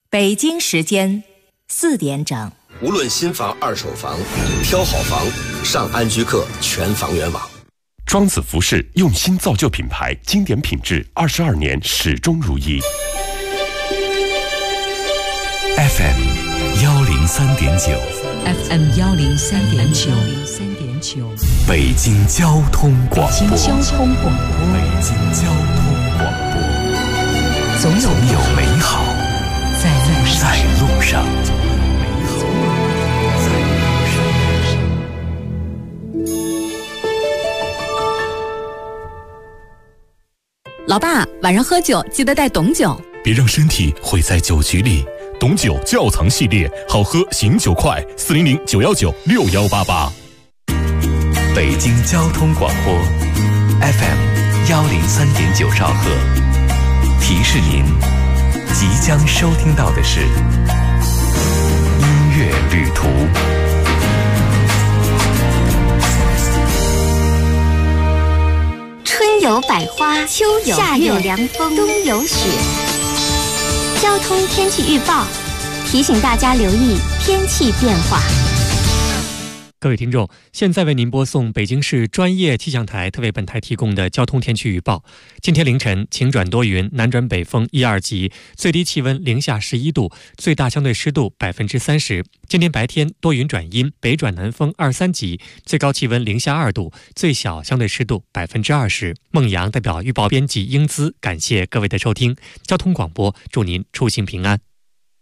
北京时间4点整。 无论新房、二手房，挑好房，上安居客全房源网。 庄子服饰用心造就品牌，经典品质，22年始终如一。 FM 103.9 FM 103.9 北京交通广播。 北京交通广播。 北京交通广播。总有美好在路上。 老爸，晚上喝酒记得带董酒， 别让身体毁在酒局里。董酒窖藏系列，好喝醒酒快，400-919-6188。 北京交通广播 FM 103.9兆赫，提示您即将收听到的是音乐旅途。 春有百花，秋有夏有凉风，冬有雪。交通天气预报提醒大家留意天气变化。 各位听众，现在为您播送北京市专业气象台特为本台提供的交通天气预报。今天凌晨晴转多云，南转北风1、2级，最低气温零下11度，最大相对湿度30%。今天白天多云转阴，北转南风2、3级，最高气温零下2度，最小相对湿度20%。孟阳代表预报编辑英姿，感谢各位的收听。交通广播，祝您出行平安。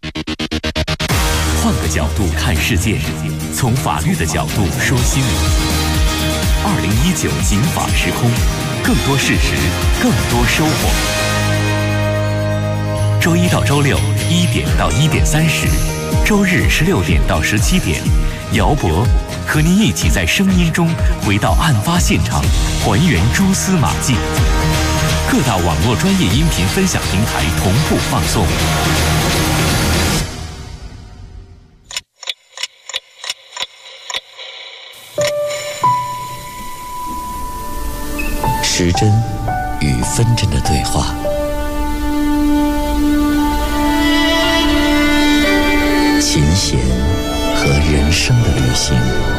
换个角度看世界，从法律的角度说新闻。2019警法时空，更多事实，更多收获。周一到周六1点到1点30，周日16点到17点，姚博和您一起在声音中回到案发现场，还原蛛丝马迹。各大网络专业音频分享平台同步放送。时针与分针的对话，琴弦和人生的旅行，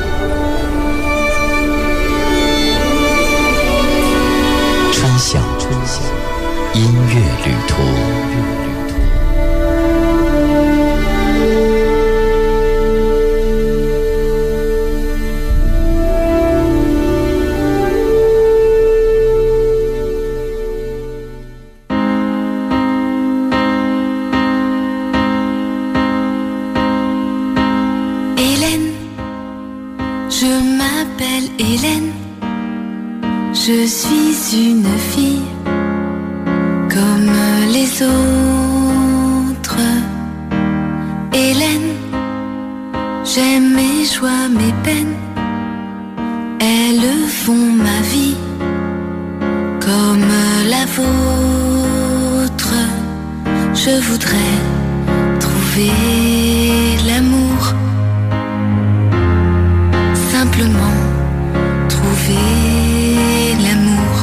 春晓音乐旅途。 Je suis une fille comme les autres. Hélène, j'aime mes joies, mes peines. Elles font ma vie comme la vôtre. Je voudrais trouver l'amour, simplement trouver l'amour.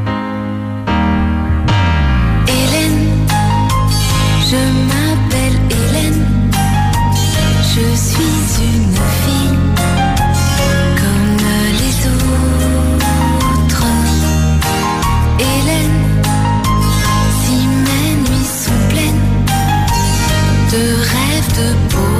Hélène, je m'appelle Hélène, je suis une fille comme les autres. Hélène, si mes nuits sont pleines de rêves de beau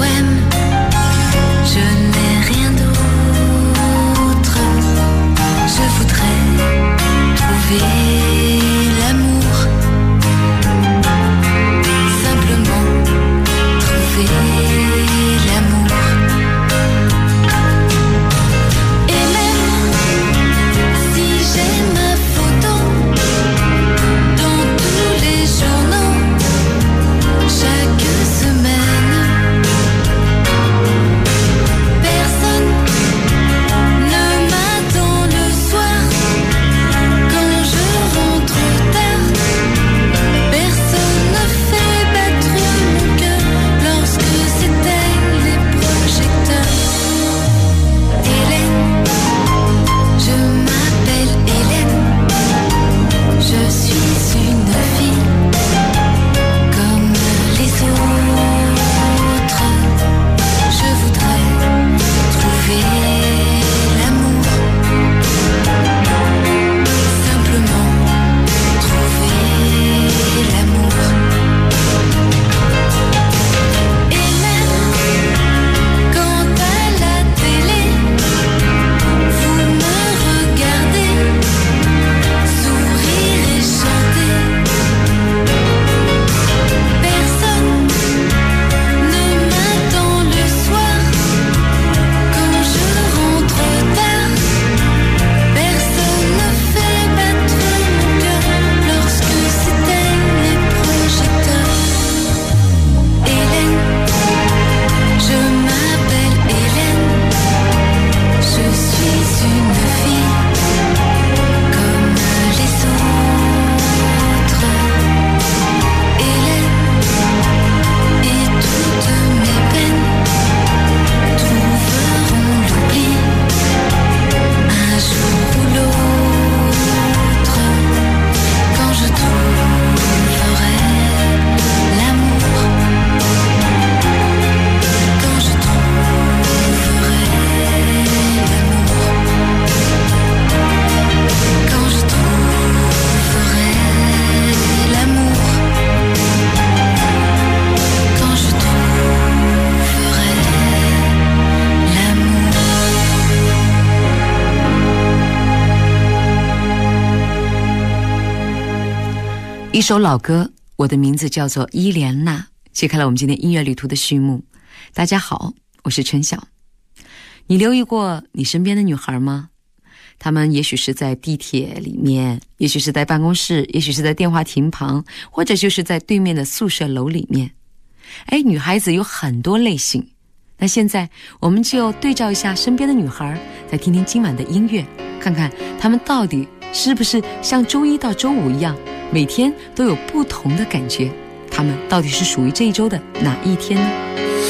一首老歌，我的名字叫做伊莲娜，揭开了我们今天音乐旅途的序幕。大家好，我是陈晓。你留意过你身边的女孩吗？她们也许是在地铁里面，也许是在办公室，也许是在电话亭旁，或者就是在对面的宿舍楼里面。女孩子有很多类型。那现在我们就对照一下身边的女孩，再听听今晚的音乐，看看她们到底是不是像周一到周五一样，每天都有不同的感觉。她们到底是属于这一周的哪一天呢？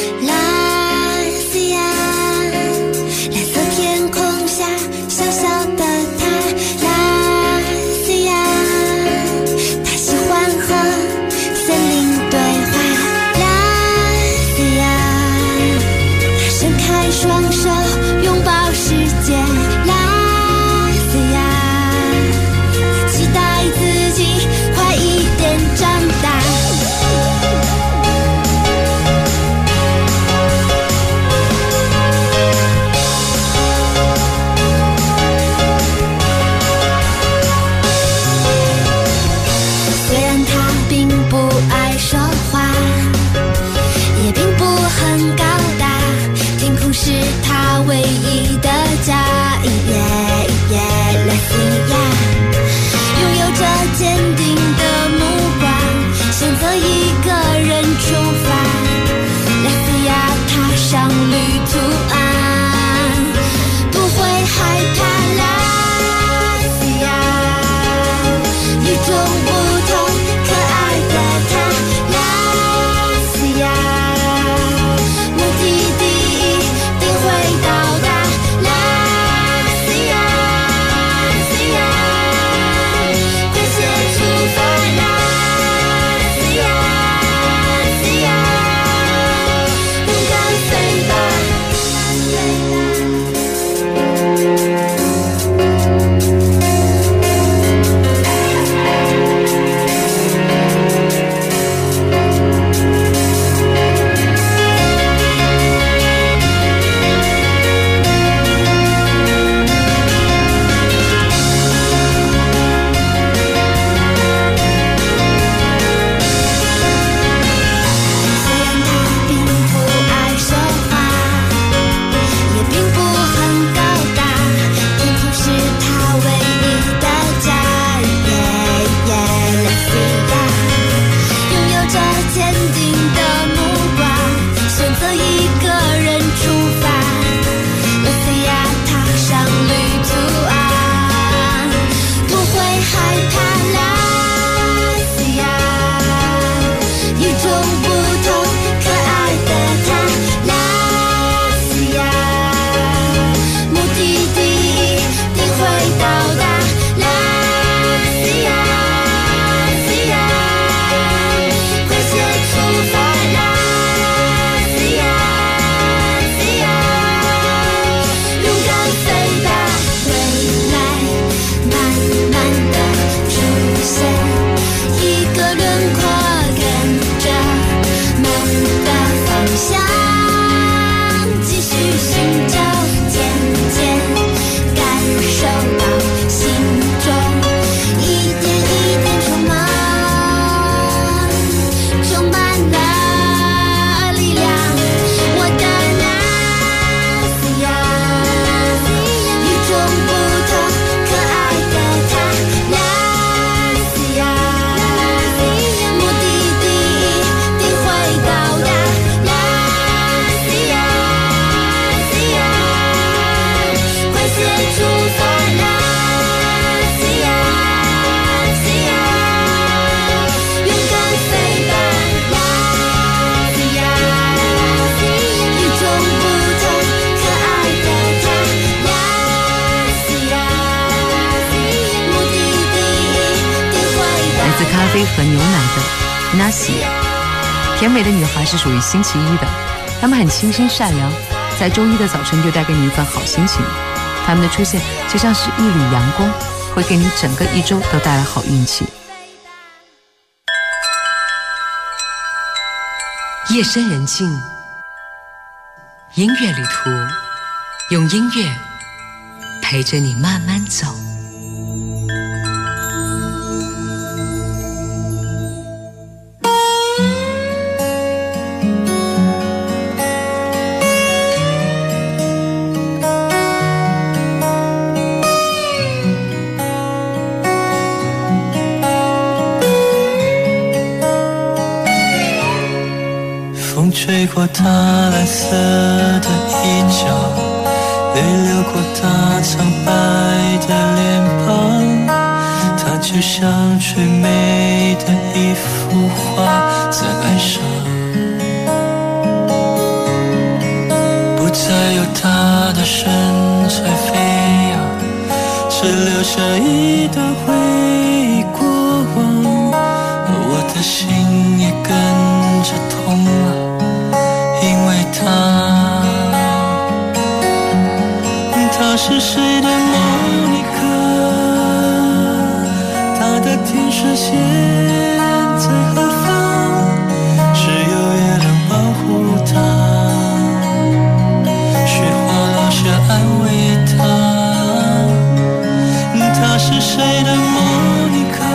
蓝色天空下，小小的她，拉西亚，她喜欢和森林对话。拉西亚，她伸开双手拥抱世界。拉西亚，她期待自己快一点长大。是他唯一的家，拉西亚拥有着坚定的目光，选择一个人出发。拉西亚踏上旅途岸，不会害怕。拉西亚与众不同，可爱的她。拉西亚目的地会到达。拉西亚，西亚，快些出发。拉西亚，西亚，勇敢飞吧。 和牛奶的 Nasi。 甜美的女孩是属于星期一的，她们很清新善良，在周一的早晨就带给你一份好心情。她们的出现就像是一缕阳光，会给你整个一周都带来好运气。夜深人静，音乐旅途，用音乐陪着你慢慢走。 吹过他蓝色的衣角，泪流过他苍白的脸庞，他就像最美的一幅画在岸上，不再有他的身材飞扬，只留下一段回忆过往，我的心也跟着痛了，因为他是谁的莫妮克，他的天使线在何方，只有月亮保护他，雪花落下安慰他是谁的莫妮克，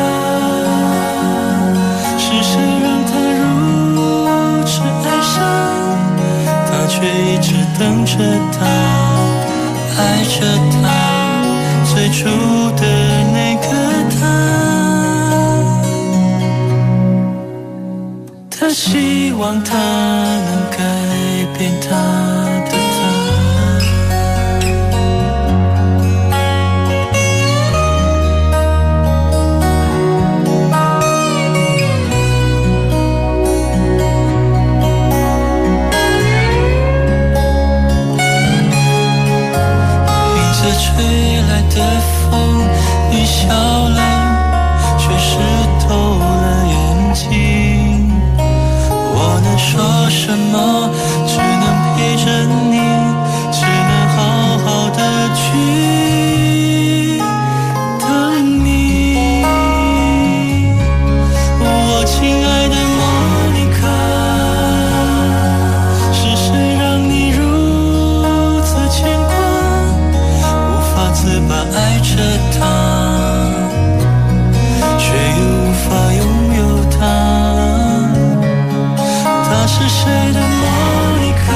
是谁让他如此爱上，他却一直等着他，爱着他，最初的那个他希望他能改变他的吹来的风，你笑了，却湿透了眼睛。我能说什么？只能陪着你，只能好好的去等你。我亲爱的莫妮克，是谁让你如此牵挂？自把爱着他，却又无法拥有他。他是谁的莫妮克？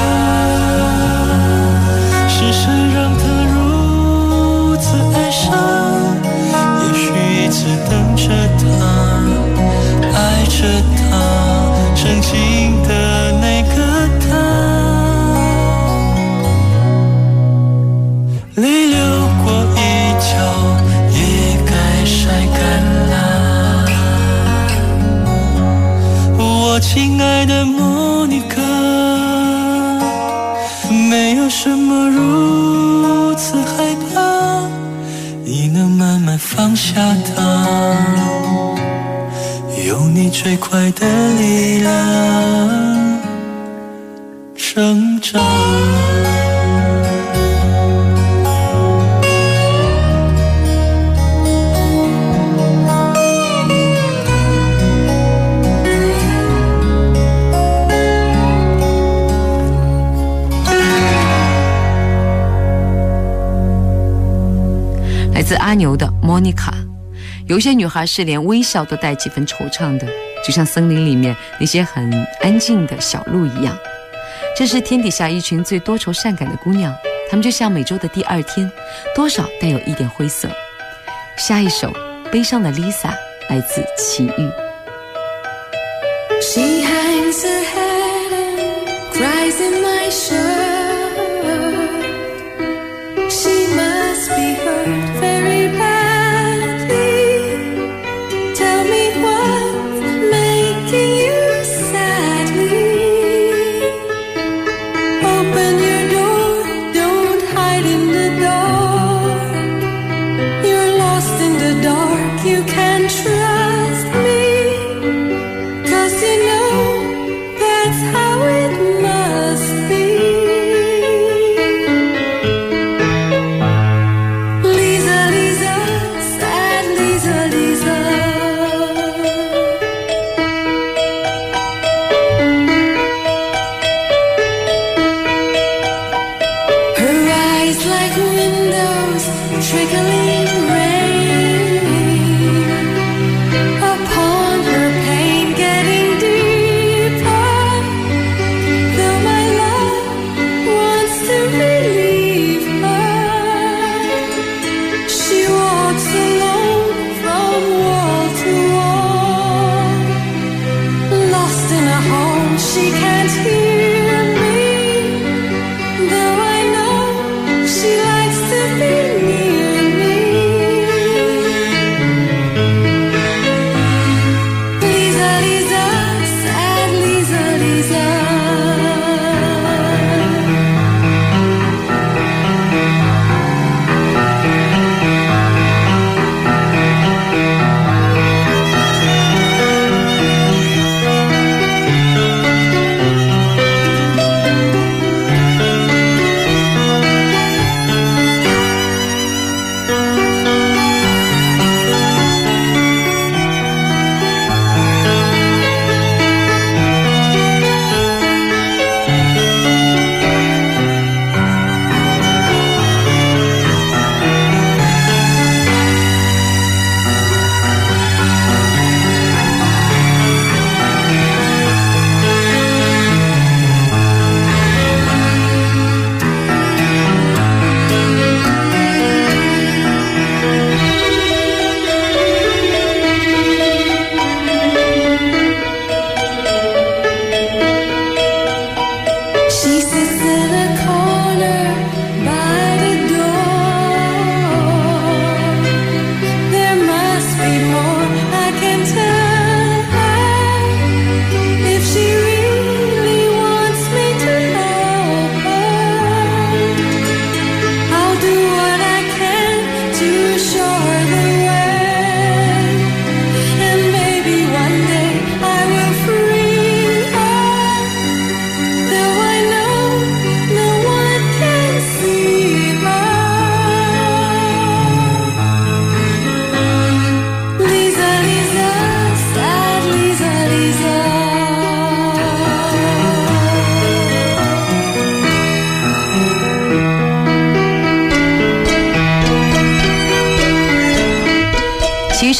是谁让他如此爱上？也许一直等着他，爱着他，曾经的那个他。泪流过一角，也该晒干了。我亲爱的莫妮克，没有什么如此害怕，你能慢慢放下它，用你最快的力量成长。 来自阿牛的 Monica， 有些女孩是连微笑都带几分惆怅的，就像森林里面那些很安静的小鹿一样。这是天底下一群最多愁善感的姑娘，她们就像每周的第二天，多少带有一点灰色。下一首悲伤的 Lisa 来自齐豫。 She hangs her head and cries in my shirt. She must be hurt very badly. Tell me what's making you sadly. Open your door, don't hide in the dark. You're lost in the dark, you can't trust me. 'Cause you know that's how it must be. Lisa, Lisa, sad Lisa, Lisa. Her eyes like windows, trickling rain.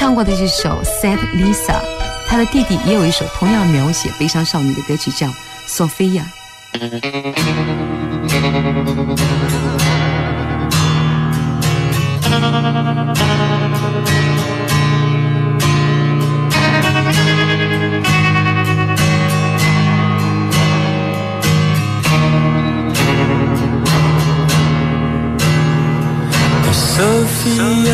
唱过的这首 Sad Lisa， 她的弟弟也有一首同样描写悲伤少女的歌曲叫 Sophia。 Sophia，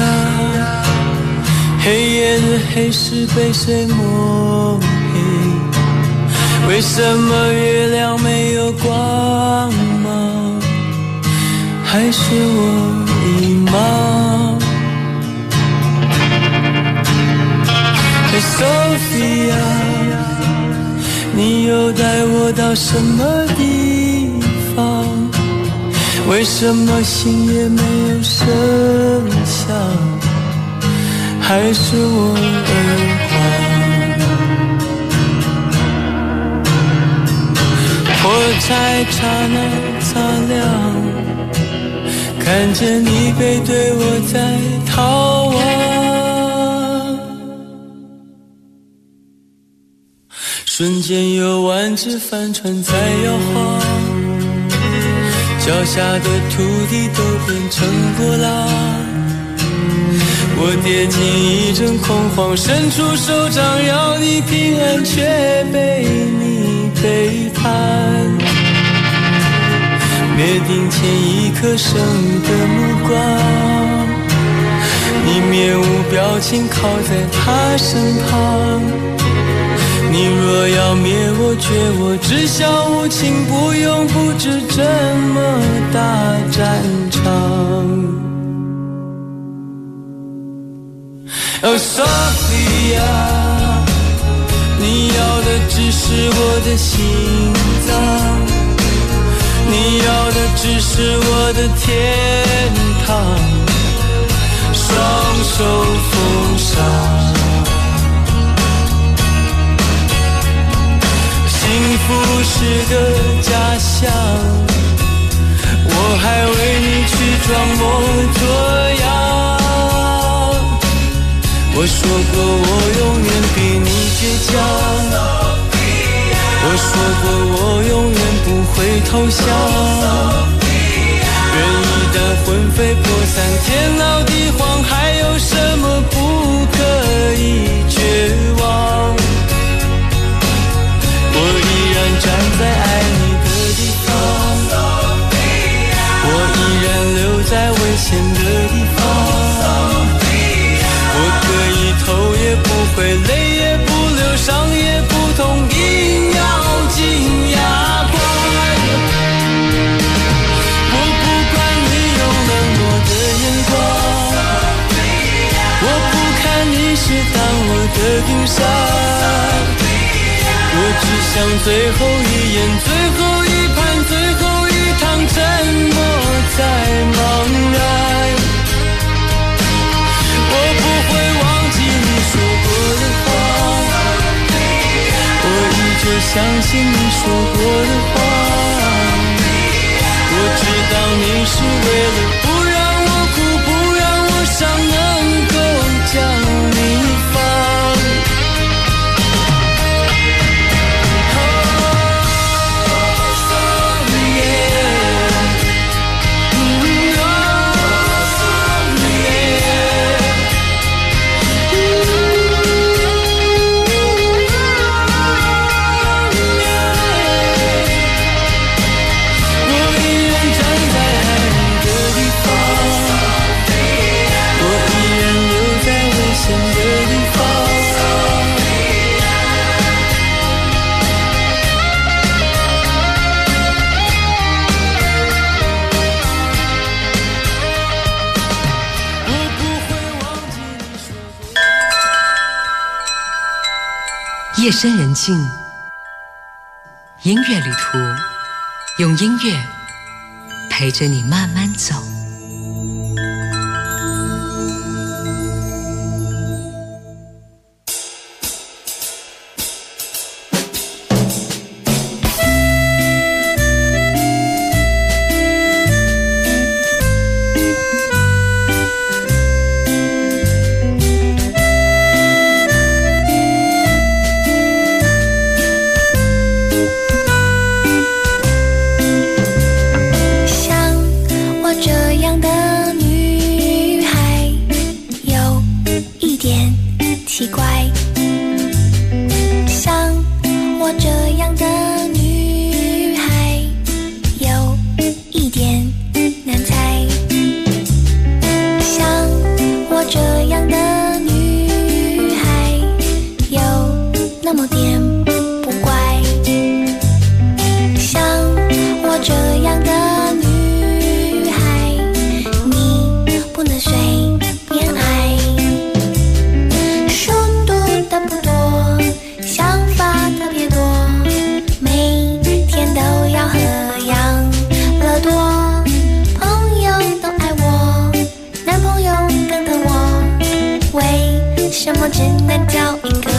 黑夜的黑是被谁抹黑？为什么月亮没有光芒？还是我迷茫？ Sophia， 你又带我到什么地方？为什么心也没有声响？还是我耳环？火柴刹那擦亮，看见你背对我在逃亡，瞬间有万只帆船在摇晃，脚下的土地都变成波浪，我跌进一阵恐慌，伸出手掌要你平安，却被你背叛，灭顶前一颗生的目光，你面无表情靠在他身旁，你若要灭我绝我，只想无情，不用布置这么大战场。Oh Sophia， 你要的只是我的心脏，你要的只是我的天堂，双手奉上。幸福是个假象，我还为你去装模作样。我说过我永远比你倔强，我说过我永远不会投降。愿意的魂飞魄散，天老地荒，还有什么不可以绝望？我依然站在爱你的地方，我依然留在危险的地方。我可以头也不回，泪也不流，伤也不痛，硬要进牙关。我不管你用冷漠的眼光，我不看你是当我的冰山。我只想最后一眼，最后一盘，最后一趟，沉默在茫然。我不会忘记你说过的话，我依旧相信你说过的话。我知道你是为了不让我哭，不让我伤，能够将你放。 夜深人静，音乐旅途，用音乐陪着你慢慢走。 这样的女孩有一点难猜，像我这样的女孩有那么点不乖，像我这样的女孩你不能随便爱，书读的不多，想法特别多，每天都要喝养乐多，朋友都爱我，男朋友更疼我，为什么只能找一个？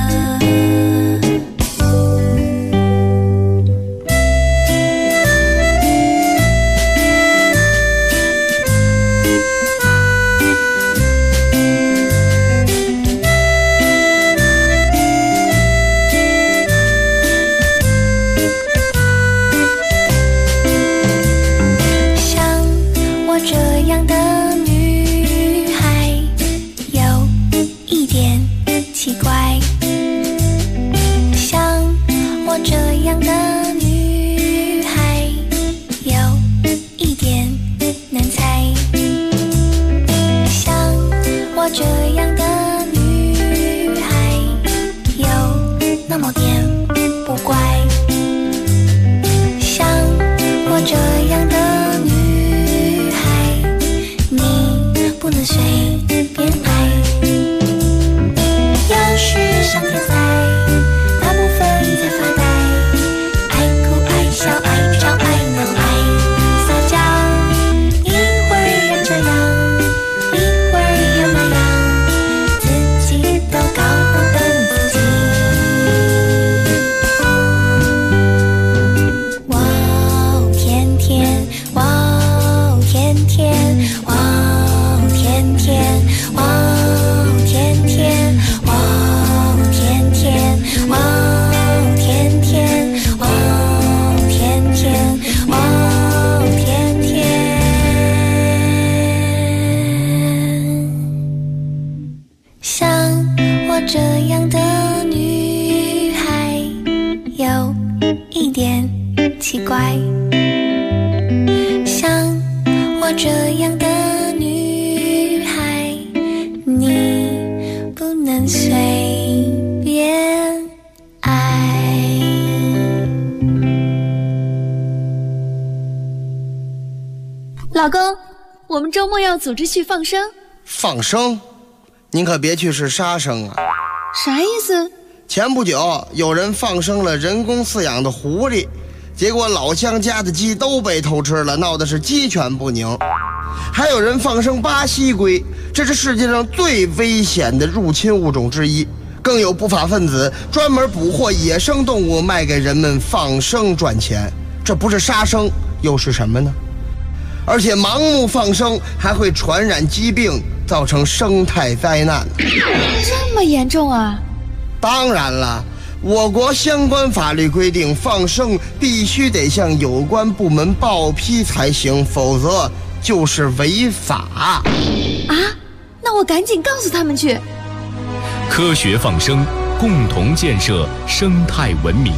老公，我们周末要组织去放生。 放生？您可别去是杀生啊！ 啥意思？ 前不久有人放生了人工饲养的狐狸，结果老乡家的鸡都被偷吃了，闹的是鸡犬不宁。还有人放生巴西龟，这是世界上最危险的入侵物种之一。更有不法分子专门捕获野生动物卖给人们放生赚钱，这不是杀生又是什么呢？而且盲目放生还会传染疾病，造成生态灾难。 这么严重啊？ 当然了，我国相关法律规定，放生必须得向有关部门报批才行，否则就是违法。 啊？那我赶紧告诉他们去。 科学放生，共同建设生态文明。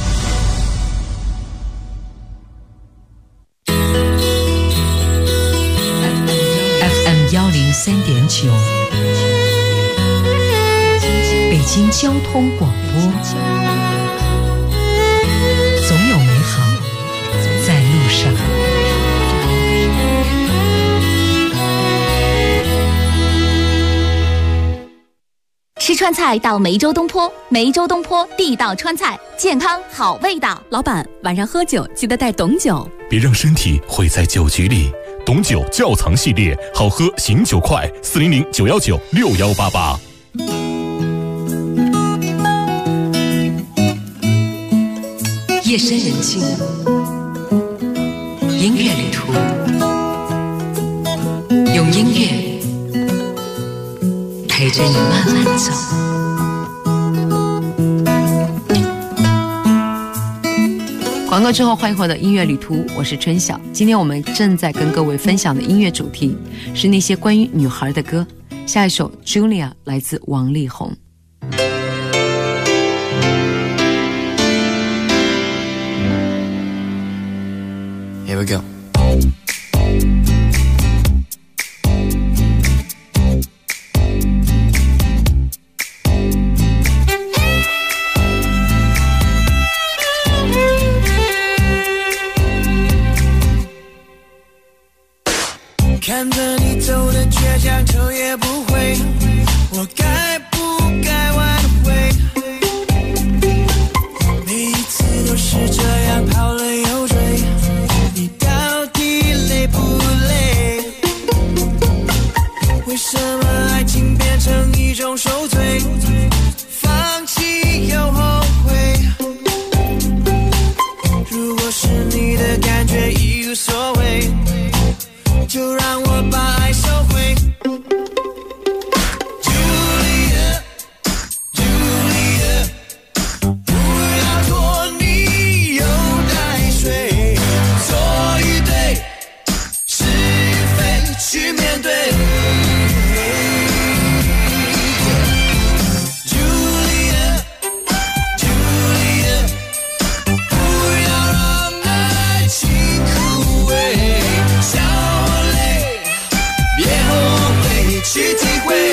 FM103.9，北京交通广播，总有美好在路上。 吃川菜到梅州东坡，梅州东坡地道川菜，健康好味道。 老板，晚上喝酒记得带董酒， 别让身体毁在酒局里。董酒窖藏系列，好喝醒酒快，400-919-6188。 夜深人静，音乐旅途，用音乐陪着你慢慢走。广告之后，欢迎回到音乐旅途，我是春晓。今天我们正在跟各位分享的音乐主题是那些关于女孩的歌。下一首 Julia 来自王力宏。 we go. 看着你走的倔强，头也不回，我该不该挽回？每一次都是这样跑了又追，你到底累不累？为什么爱情变成一种受罪，放弃又后悔？如果是你的感觉已无所谓，就让我把爱收回。 Julia Julia 不要拖泥又带水，错与对是与非去面对。 Julia Julia 不要让爱情枯萎，笑去体会，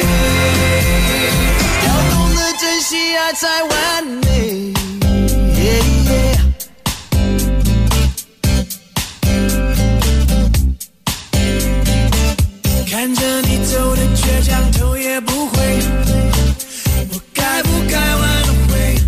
要懂得珍惜爱才完美。看着你走的倔强，头也不回，我该不该挽回？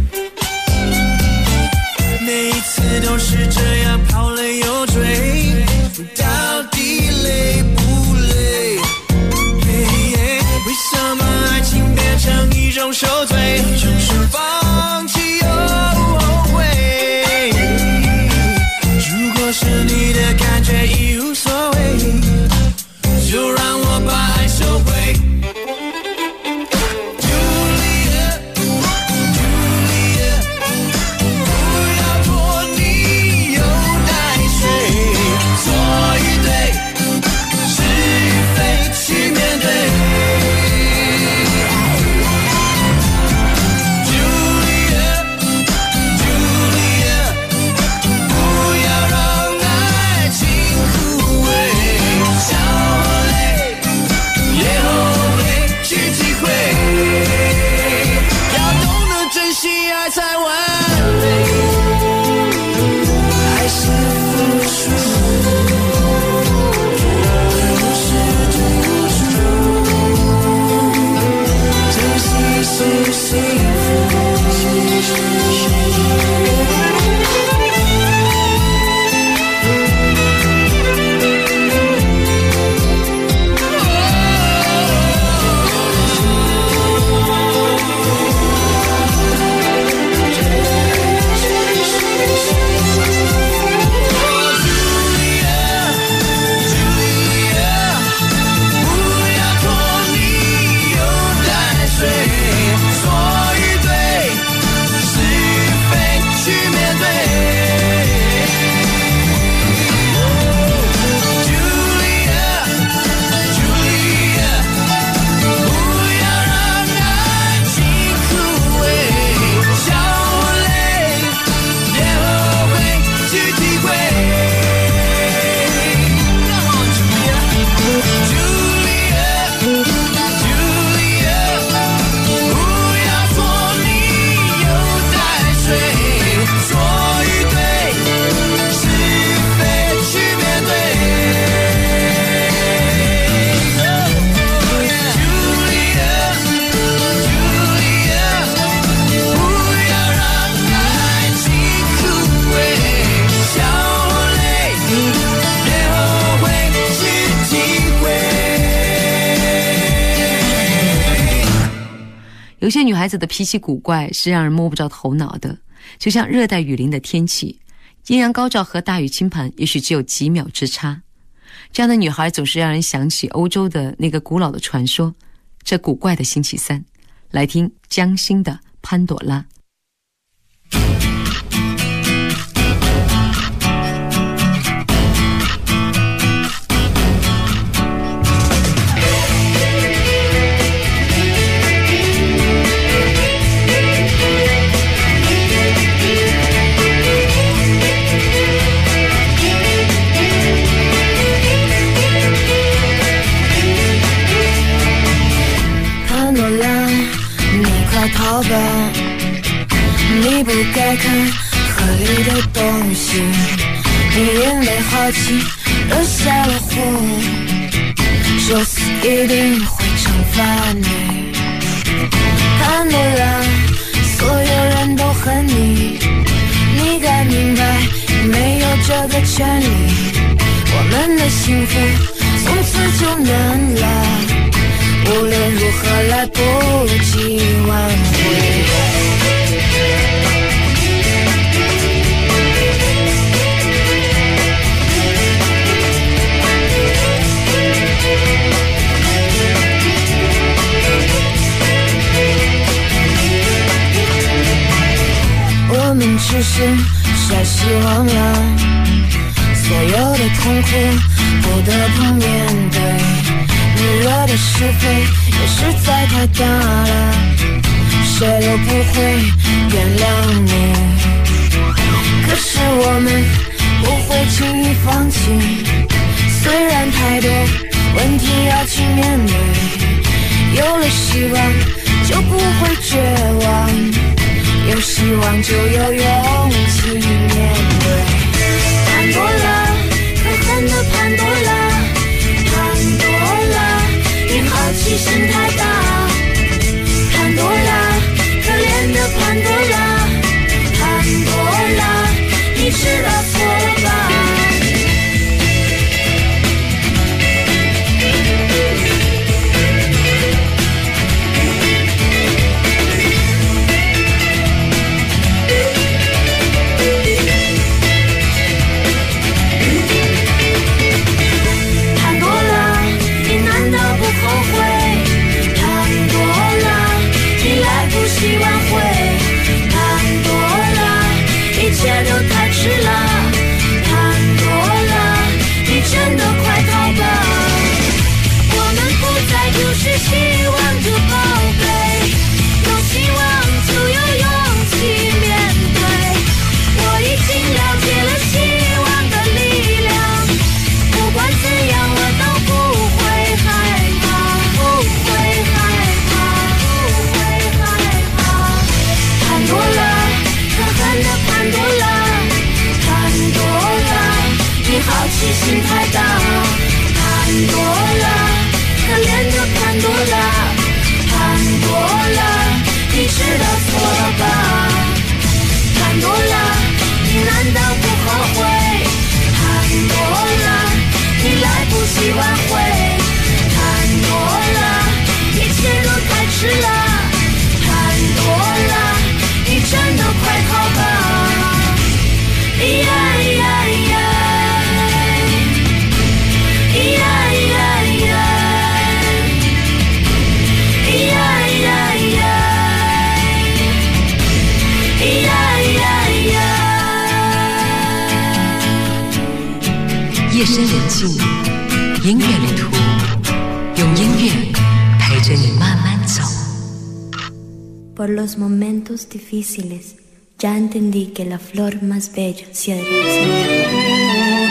每一次都是这样跑了又追，到底累不累？ 为什么爱情变成一种受罪，放弃又后悔？如果是你的感觉已无所谓，就让我把爱收回。Julia Julia 不要拖泥又带水，错与对是与非去面对。 才完美，爱是付出，不是付出，珍惜是幸福，其实有些女孩子的脾气古怪，是让人摸不着头脑的，就像热带雨林的天气，艳阳高照和大雨倾盆也许只有几秒之差。这样的女孩总是让人想起欧洲的那个古老的传说，这古怪的星期三。来听江心的《潘朵拉》。 你不该看河里的东西，你因为好奇惹下了祸，宙斯一定会惩罚你。潘多拉，所有人都恨你，你该明白你没有这个权利，我们的幸福从此就难了，无论如何来不及挽回。我们只是晒希望了，所有的痛苦不得不面对，你惹的是非也实在太大了，谁都不会原谅你。可是我们不会轻易放弃，虽然太多问题要去面对，有了希望就不会绝望，有希望就有勇气面对。潘多拉，可恨的潘多拉，潘多拉，你好奇心太大。潘多拉，可怜的潘多拉，潘多拉，你知道错了吧？心太大，潘多拉，可怜的潘多拉，潘多拉，你知道错了吧？潘多拉，你难道不后悔？潘多拉，你来不及挽回。潘多拉，一切都太迟了。潘多拉，你真的快逃吧！呀呀呀！ 夜深人静，音乐旅途，用音乐陪着你慢慢走。 Por los momentos difíciles, ya entendí que la flor más bella se ha de recibir.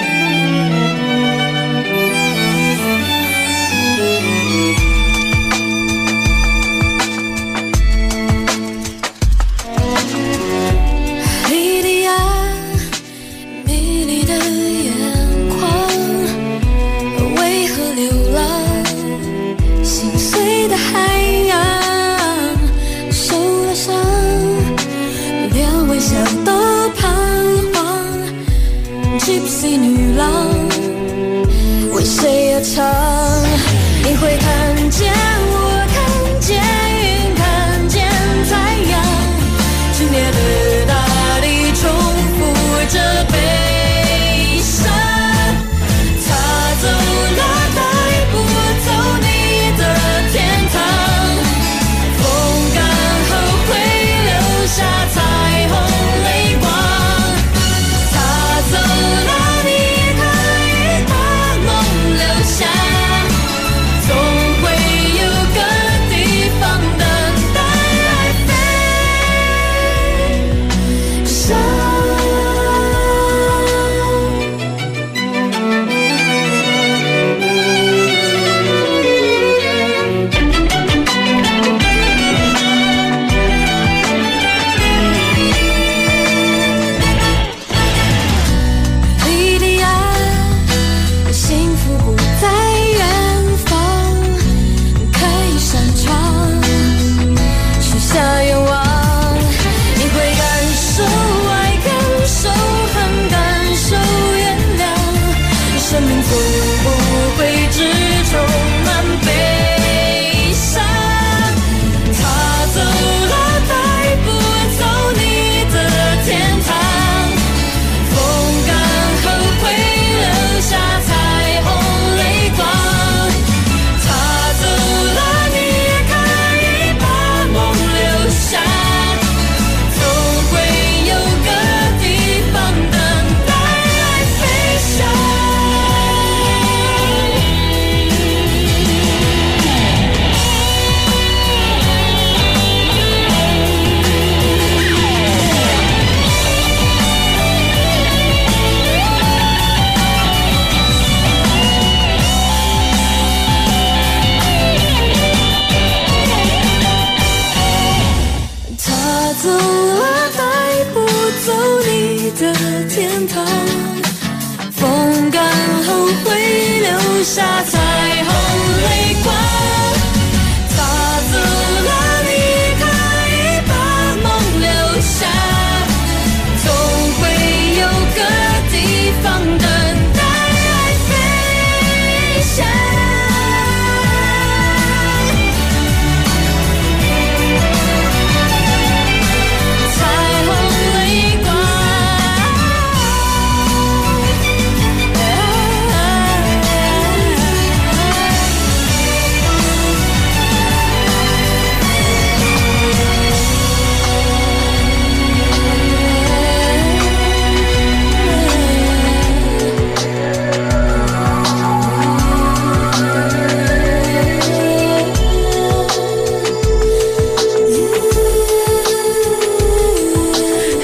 Gypsy 女郎为谁而唱？你会看见我，看见云，看见太阳，今夜的大地重复着悲伤，他走了，带不走你的天堂，风干后会留下彩虹泪光。走了，你可以把梦留下，总会有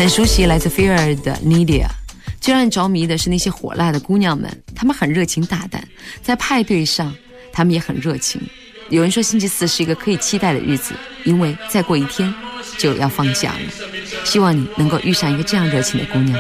很熟悉，来自菲尔的 Nidia。最让人着迷的是那些火辣的姑娘们，她们很热情大胆，在派对上她们也很热情。有人说星期四是一个可以期待的日子，因为再过一天就要放假了。希望你能够遇上一个这样热情的姑娘。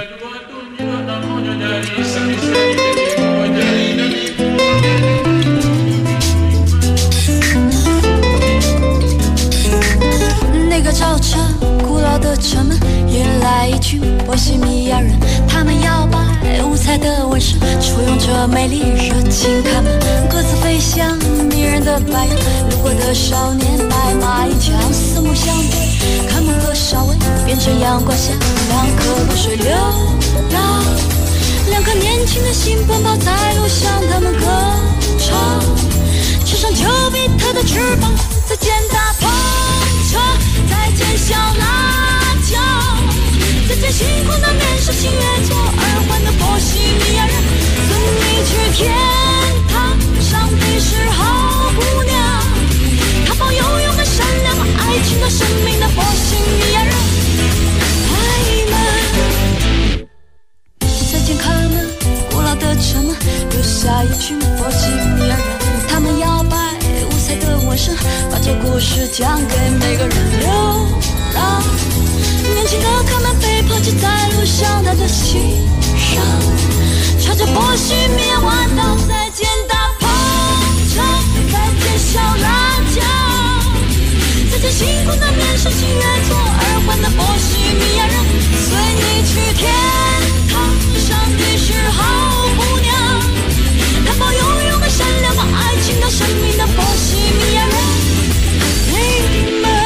那个超车古老的车门迎来一群波西米亚人，他们摇摆五彩的纹身，簇拥着美丽热情开门，各自飞向迷人的白杨。路过的少年白马银枪，四目相对，开门和稍微变成阳光下两颗露水流浪，两颗年轻的心奔跑在路上，他们歌唱，车上丘比特的翅膀在肩大碰车，再见小辣椒，再见辛苦的面试情愿做耳环的波西米亚人，送你去天堂，上帝是好姑娘，她抱有勇敢善良爱情的生命的波西米亚人。爱们，再见开门古老的车门，留下一群波西米亚人，他们摇摆五彩的纹身，把这故事讲给每个人。流浪年轻的他们被抛弃在路上，他的心上插着波西米亚弯刀，再见大碰车，再见小辣椒，再见辛苦的面试情愿做耳环的波西米亚人，随你去天堂，上帝是好姑娘，她抱有勇敢善良和爱情的生命的波西米亚人。你们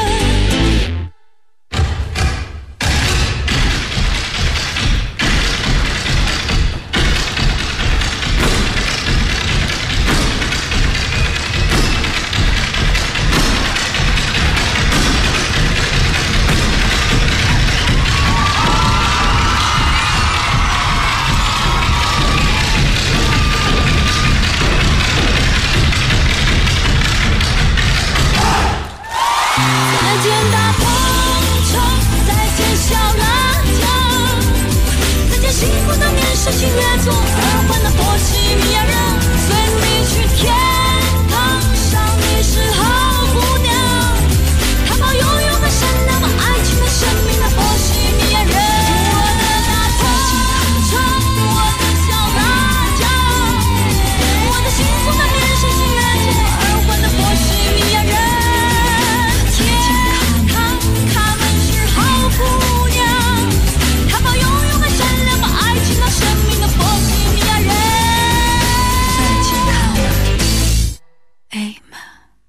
情愿做耳环的波西米亚人，随你去天堂，上帝是好姑娘，她抱有勇敢善良和爱情的生命的波西米亚人。我的大碰车，我的小辣椒，我的幸福的面试情愿做耳环的波西米亚人。天堂，他们是好姑娘，她抱有勇敢善良和爱情的生命的波西米亚人。再见看我 Amen。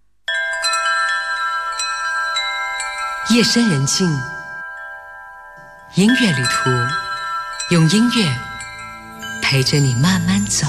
夜深人静，音乐旅途，用音乐陪着你慢慢走。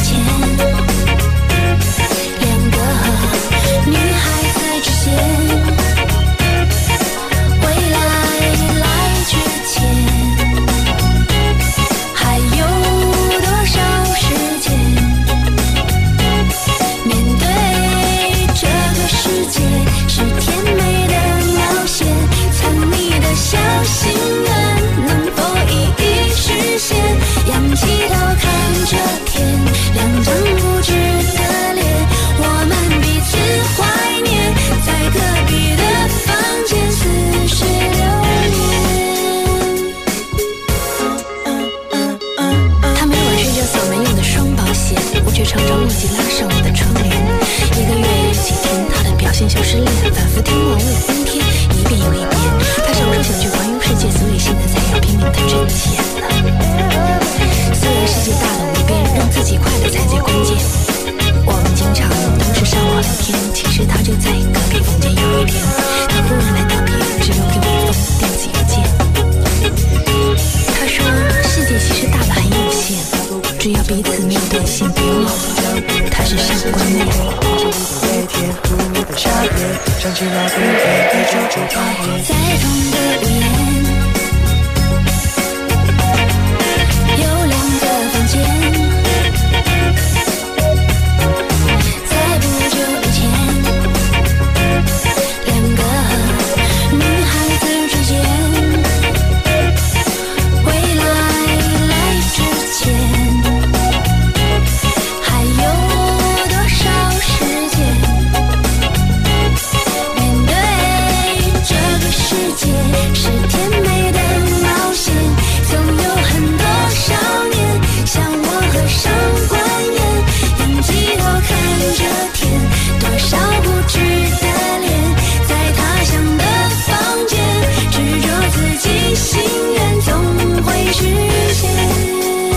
两个女孩在之间。 现小失恋，反复听我为了增添，一遍又一遍。他常说想去环游世界，所以现在才要拼命的挣钱呢。虽然世界大了无边，让自己快乐才最关键。我们经常同时上网聊天，其实他就在隔壁房间。有一天，他忽然来道别，只留给我一封电子邮件。他说：“世界其实大了很有限，只要彼此没有断线，别忘了他是上官恋。”在同个屋檐，有2个房间。在不久以前，2个女孩子之间，未来之前，还有多少时间？面对这个世界是甜美的冒险，总有很多少年像我和上官燕，仰起头看着天，多少不知的脸，在他乡的房间，执着自己心愿，总会实现。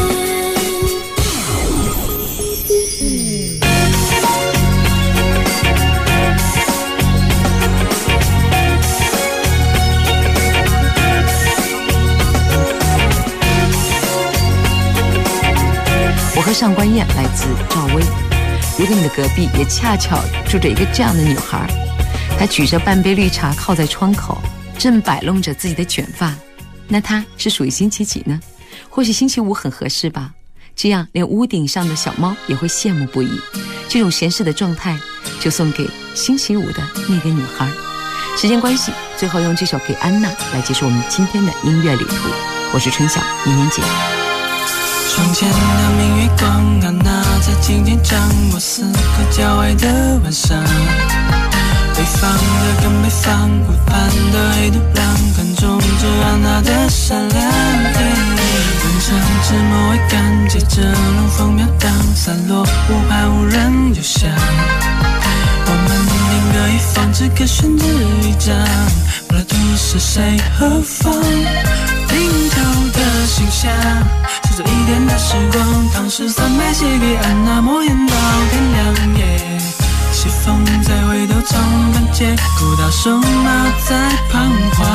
我和上官燕来自赵薇。如果你的隔壁也恰巧住着一个这样的女孩，她举着半杯绿茶靠在窗口，正摆弄着自己的卷发，那她是属于星期几呢？或许星期五很合适吧，这样连屋顶上的小猫也会羡慕不已。这种闲适的状态就送给星期五的那个女孩。时间关系，最后用这首《给安娜》来结束我们今天的音乐旅途。我是春晓，明年见。 窗前的明月光，安娜在今天掌握4个郊外的晚上。北方的跟北方，湖畔的黑土壤，看中着安娜的善良。晚上至末未干，接着龙凤飘荡，散落无怕无人留下。我们另隔一方，只可选择一张，不知道是谁何方。临头的信箱，守着1点的时光，当时3枚写给安娜，莫言到天亮夜。西风在回头从半截，古道瘦马在彷徨。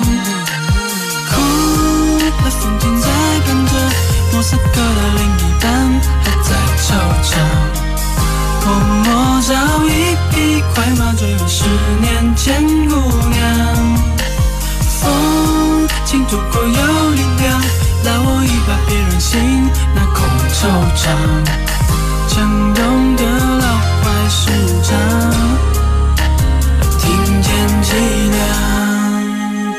哭的风景在伴着，莫斯科的另一半还在惆怅。默默找一匹快马，追回10年前姑娘。风轻拂过有力量，拉我一把，别任性那空惆怅。江东的老槐树长，听见凄凉。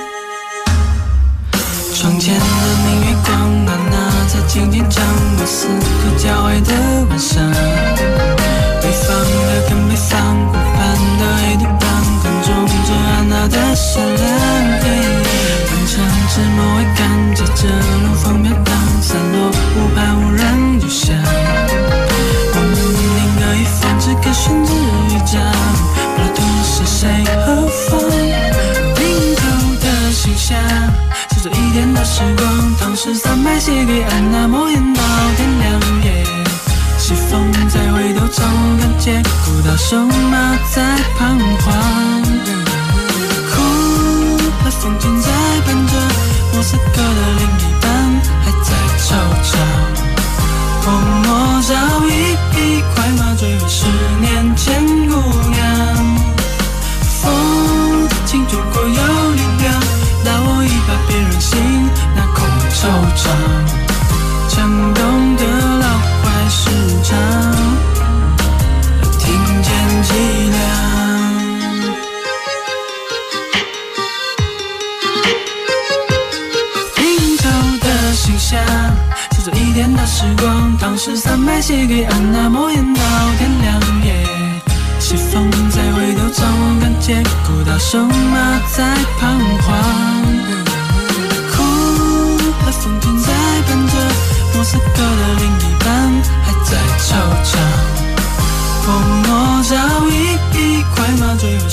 窗前的明月光，安娜在今天掌握4个郊外的晚上。北方的跟北方，湖畔的黑土壤，看中着安娜的善良。晚上至末未干，接着龙凤飘荡，散落无怕无人留下。我们另隔一方，只可选择一张，不知道是谁何方。临头的信箱，守着1点的时光，当时3枚写给安娜，莫言到天亮夜。西风在回头从看见，古道瘦马在彷徨。哭的风景在伴着，莫斯科的另一半还在惆怅。默默找一匹快马，追回10年前姑娘。风轻拂过有力量，拉我一把，别任性那空惆怅。江东的老槐树长，听见凄凉。临头的信箱，守着1点的时光，当时3枚写给安娜，莫言到天亮夜。西风在回头从看见，古道瘦马在彷徨。哭的风景在伴着，莫斯科的另一半还在惆怅。默默找一匹快马，追回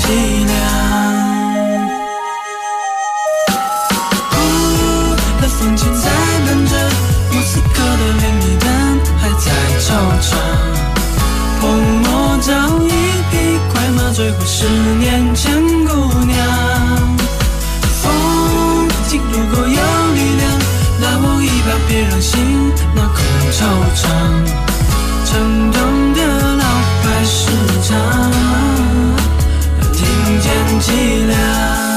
凄凉。冷风琴在伴着，莫斯科的联谊灯还在照常，泼墨早已匹快马追回10年前姑娘。风景如果有力量，拉我一把，别让心那空惆怅。沉重的老派市场，听见凄凉。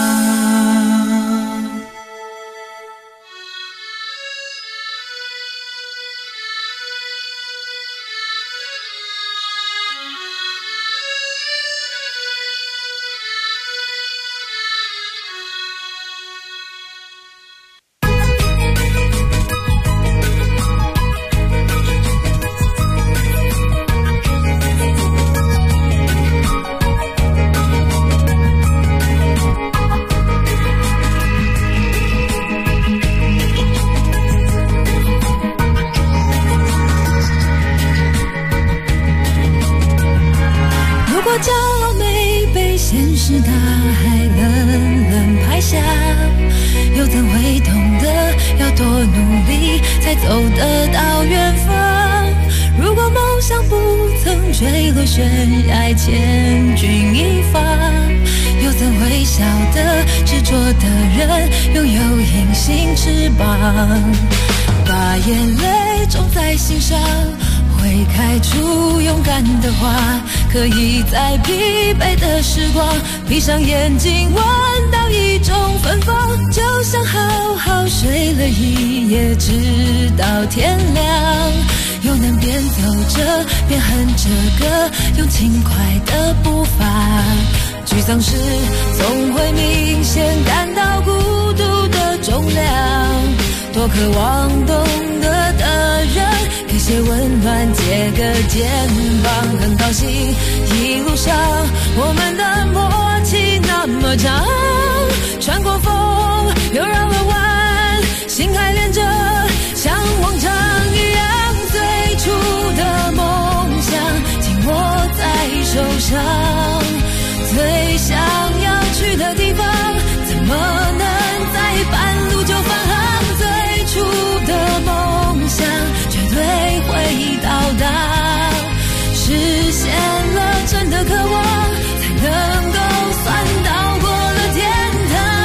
把眼泪种在心上，会开出勇敢的花，可以在疲惫的时光闭上眼睛，闻到一种芬芳，就像好好睡了一夜，直到天亮。又能边走着边哼着歌，用轻快的步伐，沮丧时总会明显感到孤独的重量。多渴望懂得的人，给些温暖，借个肩膀。很高兴一路上我们的默契那么长，穿过风又绕了弯，心还连着，像往常一样。最初的梦想紧握在手上，最想要去的地方，怎么能在半路就返航？最初的梦想绝对会到达，实现了真的渴望，才能够算到过了天堂。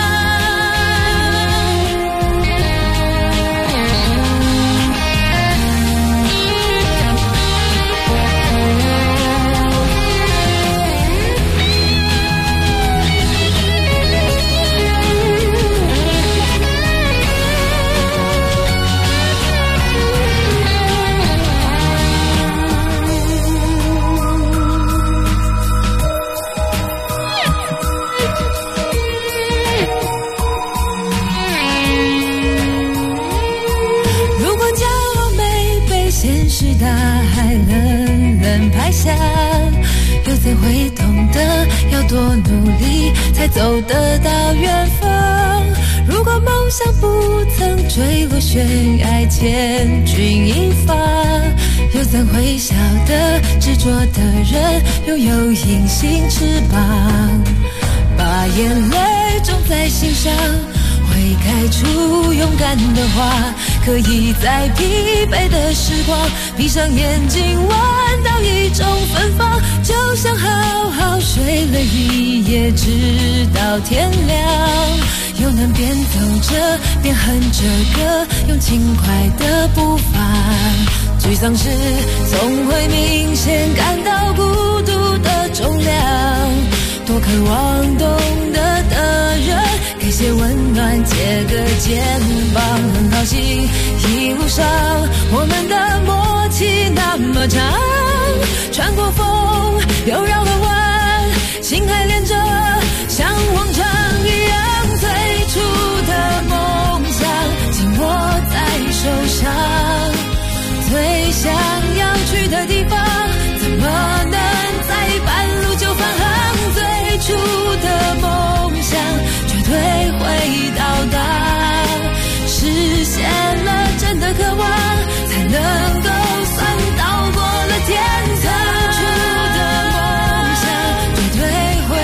大海冷冷拍下，又怎会懂得要多努力才走得到远方？如果梦想不曾坠落悬崖，千钧一发，又怎会晓得执着的人拥有隐形翅膀？把眼泪种在心上，会开出勇敢的花，可以在疲惫的时光闭上眼睛，闻到一种芬芳，就像好好睡了一夜，直到天亮。又能边走着边哼着歌，用轻快的步伐，沮丧时总会明显感到孤独的重量。多渴望懂得的人，给些温暖，借个肩膀。很高兴一路上我们的默契那么长，穿过风又绕了弯，心还连着，像往常一样。最初的梦想紧握在手上，最想要去的地方，怎么能在半路就返航？最初的梦想绝对会到达，实现了真的渴望，才能够算到过了天堂。最初的梦想绝对会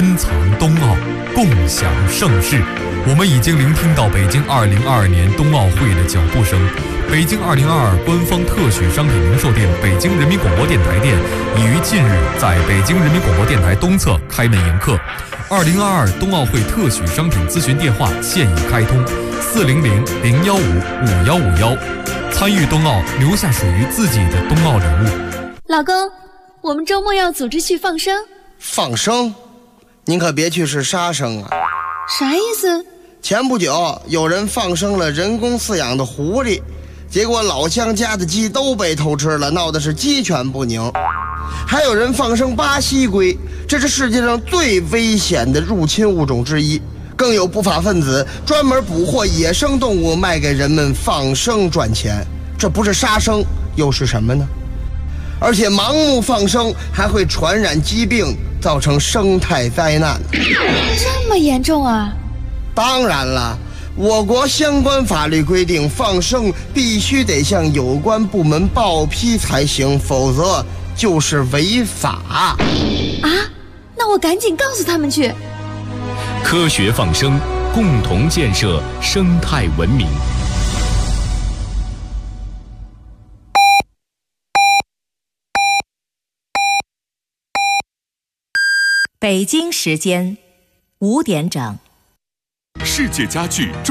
珍藏冬奥，共享盛世。我们已经聆听到北京2022年冬奥会的脚步声。北京2022官方特许商品零售店北京人民广播电台店已于近日在北京人民广播电台东侧开门迎客。2022冬奥会特许商品咨询电话现已开通，400-015-5151。参与冬奥，留下属于自己的冬奥礼物。 老公，我们周末要组织去放生。 放生？您可别去是杀生啊！ 啥意思？ 前不久有人放生了人工饲养的狐狸，结果老乡家的鸡都被偷吃了，闹的是鸡犬不宁。还有人放生巴西龟，这是世界上最危险的入侵物种之一。更有不法分子专门捕获野生动物卖给人们放生赚钱，这不是杀生又是什么呢？而且盲目放生还会传染疾病，造成生态灾难。 这么严重啊？ 当然了，我国相关法律规定，放生必须得向有关部门报批才行，否则就是违法。 啊？那我赶紧告诉他们去。 科学放生，共同建设生态文明。 北京时间5点整。 世界家具